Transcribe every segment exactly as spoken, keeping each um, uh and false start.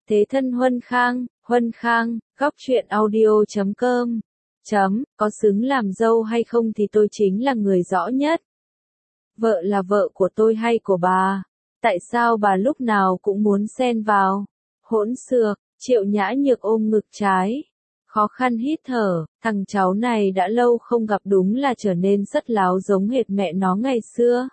Thế thân Huân Khang, Huân Khang, góc truyện audio chấm com. Chấm, có xứng làm dâu hay không thì tôi chính là người rõ nhất. Vợ là vợ của tôi hay của bà? Tại sao bà lúc nào cũng muốn xen vào? Hỗn xược, Triệu Nhã Nhược ôm ngực trái. Khó khăn hít thở, thằng cháu này đã lâu không gặp đúng là trở nên rất láo giống hệt mẹ nó ngày xưa.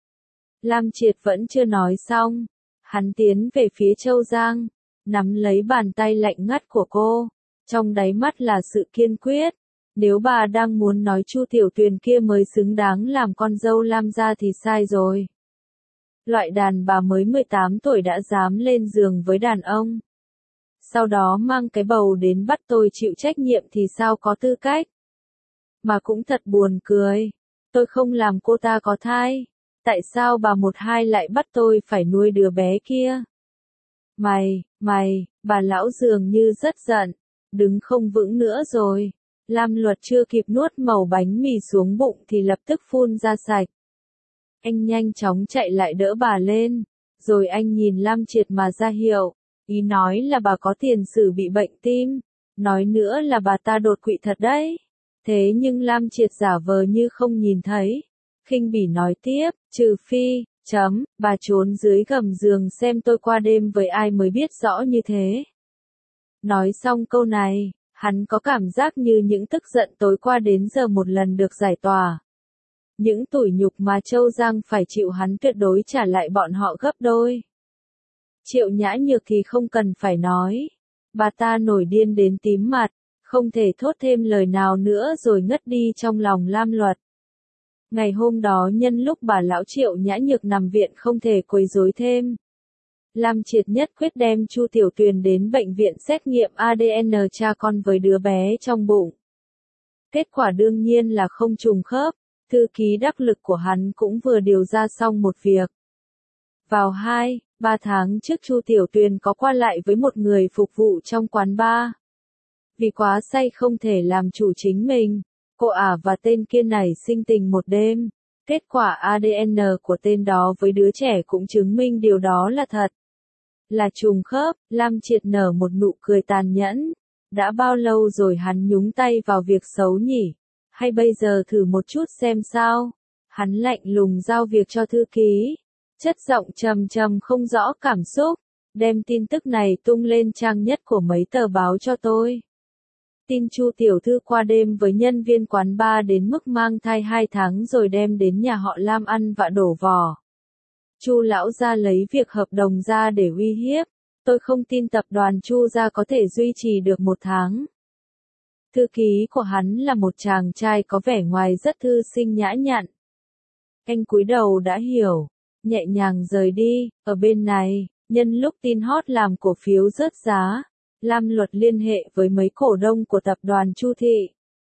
Lam Triệt vẫn chưa nói xong. Hắn tiến về phía Châu Giang, nắm lấy bàn tay lạnh ngắt của cô. Trong đáy mắt là sự kiên quyết. Nếu bà đang muốn nói Chu Tiểu Tuyền kia mới xứng đáng làm con dâu Lam gia thì sai rồi. Loại đàn bà mới mười tám tuổi đã dám lên giường với đàn ông. Sau đó mang cái bầu đến bắt tôi chịu trách nhiệm thì sao có tư cách. Mà cũng thật buồn cười. Tôi không làm cô ta có thai. Tại sao bà một hai lại bắt tôi phải nuôi đứa bé kia? Mày, mày, bà lão dường như rất giận. Đứng không vững nữa rồi. Lam Luật chưa kịp nuốt mẩu bánh mì xuống bụng thì lập tức phun ra sạch. Anh nhanh chóng chạy lại đỡ bà lên. Rồi anh nhìn Lam Triệt mà ra hiệu. Ý nói là bà có tiền sử bị bệnh tim. Nói nữa là bà ta đột quỵ thật đấy. Thế nhưng Lam Triệt giả vờ như không nhìn thấy. Khinh bỉ nói tiếp, trừ phi, chấm, bà trốn dưới gầm giường xem tôi qua đêm với ai mới biết rõ như thế. Nói xong câu này, hắn có cảm giác như những tức giận tối qua đến giờ một lần được giải tỏa. Những tủi nhục mà Châu Giang phải chịu hắn tuyệt đối trả lại bọn họ gấp đôi. Triệu Nhã Nhược thì không cần phải nói. Bà ta nổi điên đến tím mặt, không thể thốt thêm lời nào nữa rồi ngất đi trong lòng Lam Luật. Ngày hôm đó nhân lúc bà lão Triệu Nhã Nhược nằm viện không thể quấy rối thêm. Lam Triệt nhất quyết đem Chu Tiểu Tuyền đến bệnh viện xét nghiệm a đê en cha con với đứa bé trong bụng. Kết quả đương nhiên là không trùng khớp, thư ký đắc lực của hắn cũng vừa điều ra xong một việc. Vào hai, ba tháng trước Chu Tiểu Tuyền có qua lại với một người phục vụ trong quán bar. Vì quá say không thể làm chủ chính mình, cô ả và tên kia nảy sinh tình một đêm. Kết quả a đê en của tên đó với đứa trẻ cũng chứng minh điều đó là thật. Là trùng khớp, Lam Triệt nở một nụ cười tàn nhẫn. Đã bao lâu rồi hắn nhúng tay vào việc xấu nhỉ? Hay bây giờ thử một chút xem sao? Hắn lạnh lùng giao việc cho thư ký. Chất giọng trầm trầm không rõ cảm xúc. Đem tin tức này tung lên trang nhất của mấy tờ báo cho tôi. Tin Chu tiểu thư qua đêm với nhân viên quán bar đến mức mang thai hai tháng rồi đem đến nhà họ Lam ăn vạ đổ vỏ. Chu lão gia lấy việc hợp đồng ra để uy hiếp. Tôi không tin tập đoàn Chu gia có thể duy trì được một tháng. Thư ký của hắn là một chàng trai có vẻ ngoài rất thư sinh nhã nhặn. Anh cúi đầu đã hiểu, nhẹ nhàng rời đi. Ở bên này, nhân lúc tin hot làm cổ phiếu rớt giá, Lam Luật liên hệ với mấy cổ đông của tập đoàn Chu thị.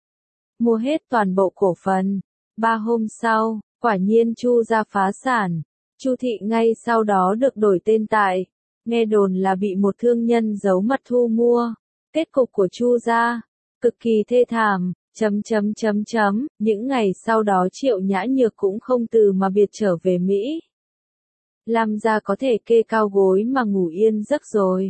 Mua hết toàn bộ cổ phần. Ba hôm sau, quả nhiên Chu gia phá sản. Chu thị ngay sau đó được đổi tên tại. Nghe đồn là bị một thương nhân giấu mặt thu mua. Kết cục của Chu gia cực kỳ thê thảm. Chấm chấm chấm chấm. Những ngày sau đó Triệu Nhã Nhược cũng không từ mà biệt trở về Mỹ. Lam gia có thể kê cao gối mà ngủ yên giấc rồi.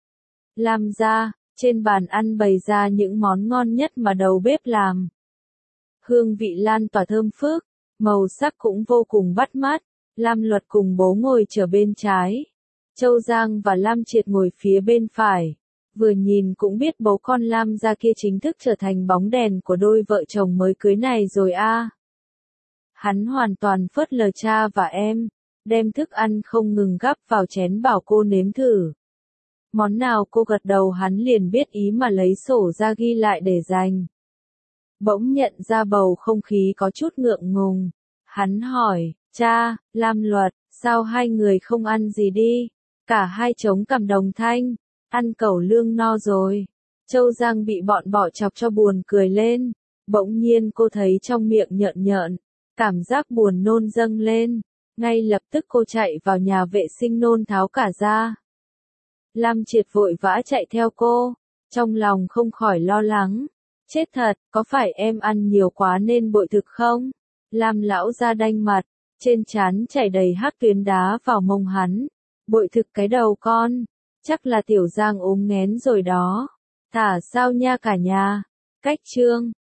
Lam gia, trên bàn ăn bày ra những món ngon nhất mà đầu bếp làm. Hương vị lan tỏa thơm phức, màu sắc cũng vô cùng bắt mắt. Lam Luật cùng bố ngồi trở bên trái. Châu Giang và Lam Triệt ngồi phía bên phải. Vừa nhìn cũng biết bố con Lam gia kia chính thức trở thành bóng đèn của đôi vợ chồng mới cưới này rồi a. À. Hắn hoàn toàn phớt lờ cha và em, đem thức ăn không ngừng gắp vào chén bảo cô nếm thử. Món nào cô gật đầu hắn liền biết ý mà lấy sổ ra ghi lại để dành. Bỗng nhận ra bầu không khí có chút ngượng ngùng. Hắn hỏi, cha, Lam Luật, sao hai người không ăn gì đi? Cả hai chống cằm đồng thanh, ăn cẩu lương no rồi. Châu Giang bị bọn bỏ chọc cho buồn cười lên. Bỗng nhiên cô thấy trong miệng nhợn nhợn, cảm giác buồn nôn dâng lên. Ngay lập tức cô chạy vào nhà vệ sinh nôn tháo cả ra. Lam Triệt vội vã chạy theo cô, trong lòng không khỏi lo lắng. Chết thật, có phải em ăn nhiều quá nên bội thực không? Lam lão ra đanh mặt, trên trán chảy đầy hắc tuyến đá vào mông hắn. Bội thực cái đầu con, Chắc là Tiểu Giang ốm nghén rồi đó. Thả sao nha cả nhà. Cách chương